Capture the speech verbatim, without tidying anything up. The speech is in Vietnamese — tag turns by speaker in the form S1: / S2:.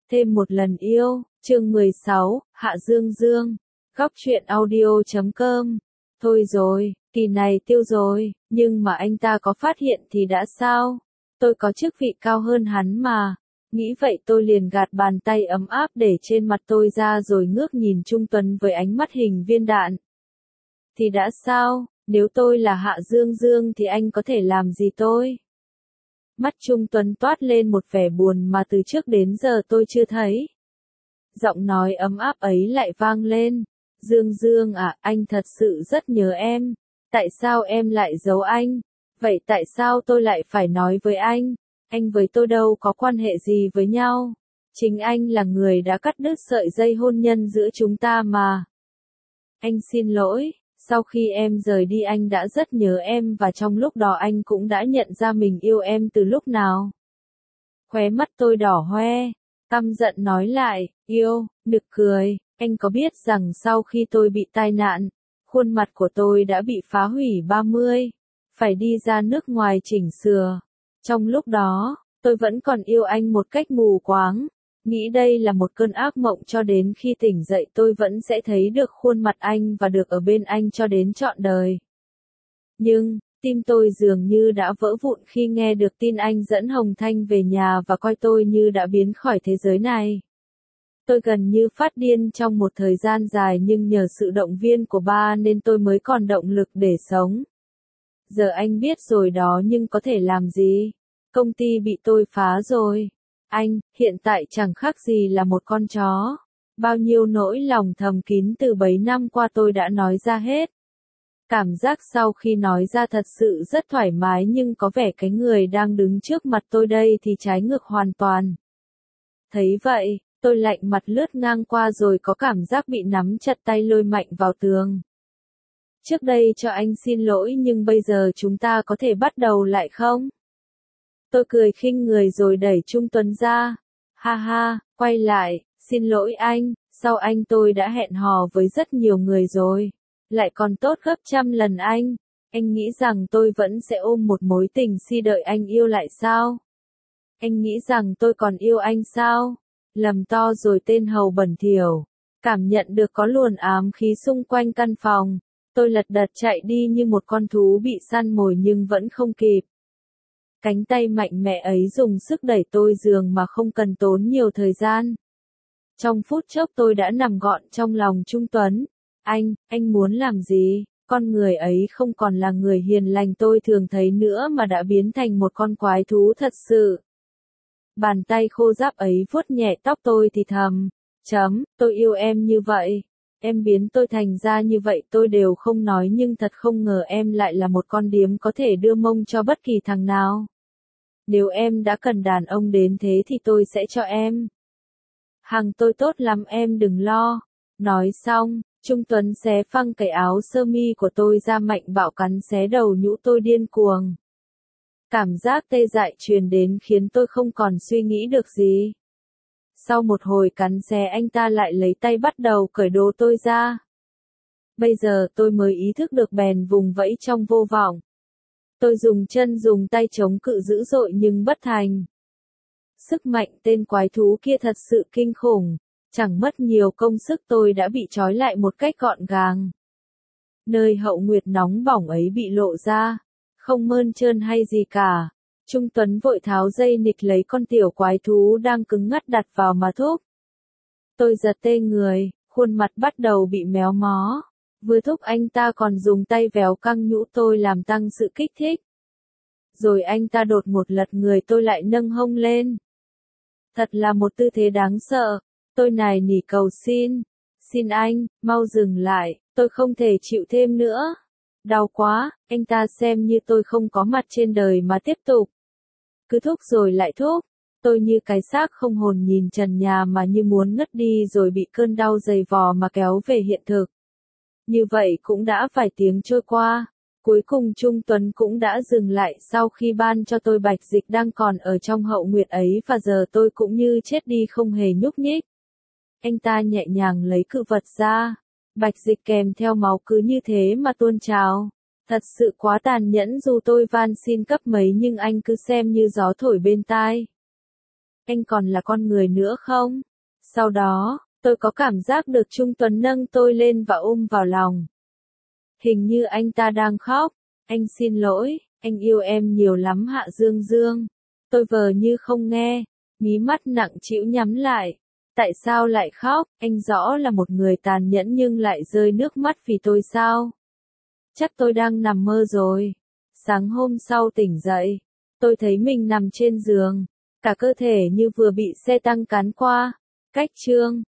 S1: Thêm một lần yêu, chương mười sáu, Hạ Dương Dương, góc truyện audio chấm com. Thôi rồi, kỳ này tiêu rồi, nhưng mà anh ta có phát hiện thì đã sao? Tôi có chức vị cao hơn hắn mà. Nghĩ vậy tôi liền gạt bàn tay ấm áp để trên mặt tôi ra rồi ngước nhìn Trung Tuấn với ánh mắt hình viên đạn. Thì đã sao, nếu tôi là Hạ Dương Dương thì anh có thể làm gì tôi? Mắt Trung Tuấn toát lên một vẻ buồn mà từ trước đến giờ tôi chưa thấy. Giọng nói ấm áp ấy lại vang lên. Dương Dương à, anh thật sự rất nhớ em. Tại sao em lại giấu anh? Vậy tại sao tôi lại phải nói với anh? Anh với tôi đâu có quan hệ gì với nhau. Chính anh là người đã cắt đứt sợi dây hôn nhân giữa chúng ta mà. Anh xin lỗi. Sau khi em rời đi anh đã rất nhớ em và trong lúc đó anh cũng đã nhận ra mình yêu em từ lúc nào. Khóe mắt tôi đỏ hoe, căm giận nói lại, yêu, nực cười, anh có biết rằng sau khi tôi bị tai nạn, khuôn mặt của tôi đã bị phá hủy ba mươi, phải đi ra nước ngoài chỉnh sửa. Trong lúc đó, tôi vẫn còn yêu anh một cách mù quáng. Nghĩ đây là một cơn ác mộng cho đến khi tỉnh dậy tôi vẫn sẽ thấy được khuôn mặt anh và được ở bên anh cho đến trọn đời. Nhưng, tim tôi dường như đã vỡ vụn khi nghe được tin anh dẫn Hồng Thanh về nhà và coi tôi như đã biến khỏi thế giới này. Tôi gần như phát điên trong một thời gian dài nhưng nhờ sự động viên của ba nên tôi mới còn động lực để sống. Giờ anh biết rồi đó nhưng có thể làm gì? Công ty bị tôi phá rồi. Anh, hiện tại chẳng khác gì là một con chó. Bao nhiêu nỗi lòng thầm kín từ bấy năm qua tôi đã nói ra hết. Cảm giác sau khi nói ra thật sự rất thoải mái nhưng có vẻ cái người đang đứng trước mặt tôi đây thì trái ngược hoàn toàn. Thấy vậy, tôi lạnh mặt lướt ngang qua rồi có cảm giác bị nắm chặt tay lôi mạnh vào tường. Trước đây cho anh xin lỗi nhưng bây giờ chúng ta có thể bắt đầu lại không? Tôi cười khinh người rồi đẩy Trung Tuấn ra. Ha ha, quay lại, xin lỗi anh, sau anh tôi đã hẹn hò với rất nhiều người rồi. Lại còn tốt gấp trăm lần anh. Anh nghĩ rằng tôi vẫn sẽ ôm một mối tình si đợi anh yêu lại sao? Anh nghĩ rằng tôi còn yêu anh sao? Lầm to rồi tên hầu bẩn thỉu. Cảm nhận được có luồn ám khí xung quanh căn phòng. Tôi lật đật chạy đi như một con thú bị săn mồi nhưng vẫn không kịp. Cánh tay mạnh mẽ ấy dùng sức đẩy tôi giường mà không cần tốn nhiều thời gian. Trong phút chốc tôi đã nằm gọn trong lòng Trung Tuấn. Anh, anh muốn làm gì? Con người ấy không còn là người hiền lành tôi thường thấy nữa mà đã biến thành một con quái thú thật sự. Bàn tay khô ráp ấy vuốt nhẹ tóc tôi thì thầm. Chấm, tôi yêu em như vậy. Em biến tôi thành ra như vậy tôi đều không nói nhưng thật không ngờ em lại là một con điếm có thể đưa mông cho bất kỳ thằng nào. Nếu em đã cần đàn ông đến thế thì tôi sẽ cho em. Hàng tôi tốt lắm em đừng lo. Nói xong, Trung Tuấn xé phăng cái áo sơ mi của tôi ra mạnh bạo cắn xé đầu nhũ tôi điên cuồng. Cảm giác tê dại truyền đến khiến tôi không còn suy nghĩ được gì. Sau một hồi cắn xé anh ta lại lấy tay bắt đầu cởi đồ tôi ra. Bây giờ tôi mới ý thức được bèn vùng vẫy trong vô vọng. Tôi dùng chân dùng tay chống cự dữ dội nhưng bất thành. Sức mạnh tên quái thú kia thật sự kinh khủng. Chẳng mất nhiều công sức tôi đã bị trói lại một cách gọn gàng. Nơi hậu nguyệt nóng bỏng ấy bị lộ ra. Không mơn trơn hay gì cả. Trung Tuấn vội tháo dây nịt lấy con tiểu quái thú đang cứng ngắt đặt vào mà thúc. Tôi giật tê người, khuôn mặt bắt đầu bị méo mó. Vừa thúc anh ta còn dùng tay véo căng nhũ tôi làm tăng sự kích thích. Rồi anh ta đột ngột lật người tôi lại nâng hông lên. Thật là một tư thế đáng sợ. Tôi nài nỉ cầu xin. Xin anh, mau dừng lại, tôi không thể chịu thêm nữa. Đau quá, anh ta xem như tôi không có mặt trên đời mà tiếp tục. Cứ thúc rồi lại thúc. Tôi như cái xác không hồn nhìn trần nhà mà như muốn ngất đi rồi bị cơn đau dày vò mà kéo về hiện thực. Như vậy cũng đã vài tiếng trôi qua. Cuối cùng Trung Tuấn cũng đã dừng lại sau khi ban cho tôi bạch dịch đang còn ở trong hậu nguyệt ấy và giờ tôi cũng như chết đi không hề nhúc nhích. Anh ta nhẹ nhàng lấy cự vật ra. Bạch dịch kèm theo máu cứ như thế mà tuôn trào. Thật sự quá tàn nhẫn dù tôi van xin cấp mấy nhưng anh cứ xem như gió thổi bên tai. anh còn là con người nữa không? Sau đó, tôi có cảm giác được Trung Tuấn nâng tôi lên và ôm vào lòng. Hình như anh ta đang khóc. Anh xin lỗi, anh yêu em nhiều lắm Hạ Dương Dương. Tôi vờ như không nghe, mí mắt nặng trĩu nhắm lại. Tại sao lại khóc? Anh rõ là một người tàn nhẫn nhưng lại rơi nước mắt vì tôi sao? Chắc tôi đang nằm mơ rồi. Sáng hôm sau tỉnh dậy, tôi thấy mình nằm trên giường, cả cơ thể như vừa bị xe tăng cán qua. Cách chương